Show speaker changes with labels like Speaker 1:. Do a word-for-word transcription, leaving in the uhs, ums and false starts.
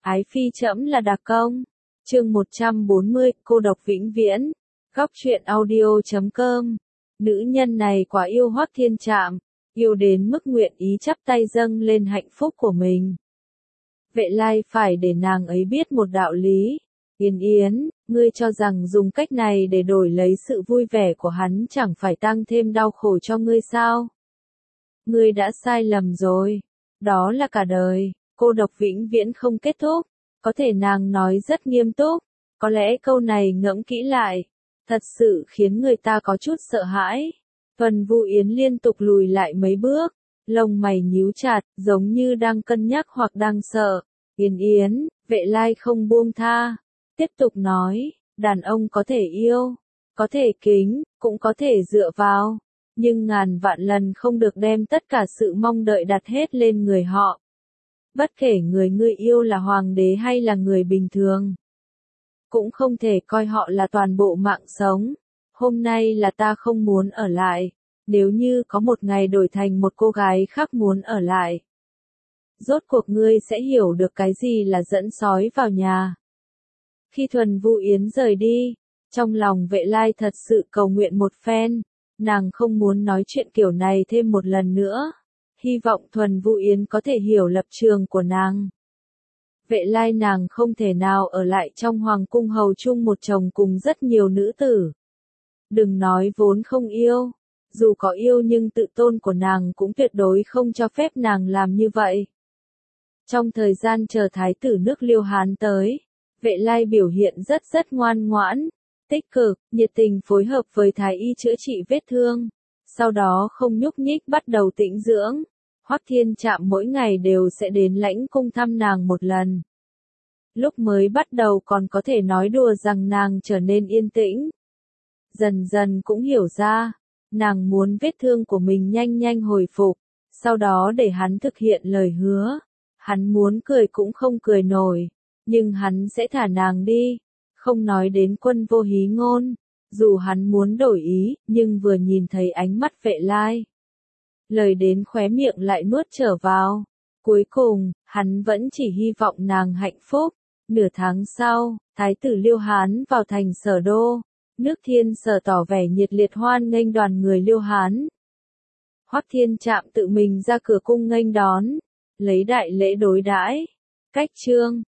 Speaker 1: Ái phi trẫm là đặc công. Chương một trăm bốn mươi, cô độc vĩnh viễn. Góc truyện audio chấm com. Nữ nhân này quá yêu Hoắc Thiên Trạm, yêu đến mức nguyện ý chắp tay dâng lên hạnh phúc của mình. Vệ Lai phải để nàng ấy biết một đạo lý. Yến Yến, ngươi cho rằng dùng cách này để đổi lấy sự vui vẻ của hắn chẳng phải tăng thêm đau khổ cho ngươi sao? Ngươi đã sai lầm rồi. Đó là cả đời, cô độc vĩnh viễn không kết thúc. Có thể nàng nói rất nghiêm túc. Có lẽ câu này ngẫm kỹ lại, thật sự khiến người ta có chút sợ hãi. Vân Vũ Yến liên tục lùi lại mấy bước, lông mày nhíu chặt, giống như đang cân nhắc hoặc đang sợ. Yến Yến, Vệ Lai không buông tha. Tiếp tục nói, đàn ông có thể yêu, có thể kính, cũng có thể dựa vào. Nhưng ngàn vạn lần không được đem tất cả sự mong đợi đặt hết lên người họ. Bất kể người ngươi yêu là hoàng đế hay là người bình thường, cũng không thể coi họ là toàn bộ mạng sống. Hôm nay là ta không muốn ở lại, nếu như có một ngày đổi thành một cô gái khác muốn ở lại, rốt cuộc ngươi sẽ hiểu được cái gì là dẫn sói vào nhà. Khi Thuần Vũ Yến rời đi, trong lòng Vệ Lai thật sự cầu nguyện một phen, nàng không muốn nói chuyện kiểu này thêm một lần nữa. Hy vọng Thuần Vũ Yến có thể hiểu lập trường của nàng. Vệ Lai nàng không thể nào ở lại trong hoàng cung hầu chung một chồng cùng rất nhiều nữ tử. Đừng nói vốn không yêu, dù có yêu nhưng tự tôn của nàng cũng tuyệt đối không cho phép nàng làm như vậy. Trong thời gian chờ thái tử nước Liêu Hán tới, Vệ Lai biểu hiện rất rất ngoan ngoãn, tích cực, nhiệt tình phối hợp với thái y chữa trị vết thương. Sau đó không nhúc nhích bắt đầu tĩnh dưỡng. Hoắc Thiên Trạm mỗi ngày đều sẽ đến lãnh cung thăm nàng một lần. Lúc mới bắt đầu còn có thể nói đùa rằng nàng trở nên yên tĩnh. Dần dần cũng hiểu ra, nàng muốn vết thương của mình nhanh nhanh hồi phục, sau đó để hắn thực hiện lời hứa. Hắn muốn cười cũng không cười nổi, nhưng hắn sẽ thả nàng đi. Không nói đến Quân Vô Hí Ngôn, dù hắn muốn đổi ý, nhưng vừa nhìn thấy ánh mắt Vệ Lai, lời đến khóe miệng lại nuốt trở vào. Cuối cùng, hắn vẫn chỉ hy vọng nàng hạnh phúc. Nửa tháng sau, Thái tử Liêu Hán vào thành Sở Đô. Nước Thiên Sở tỏ vẻ nhiệt liệt hoan nghênh đoàn người Liêu Hán. Hoắc Thiên Trạm tự mình ra cửa cung nghênh đón, lấy đại lễ đối đãi. Cách chương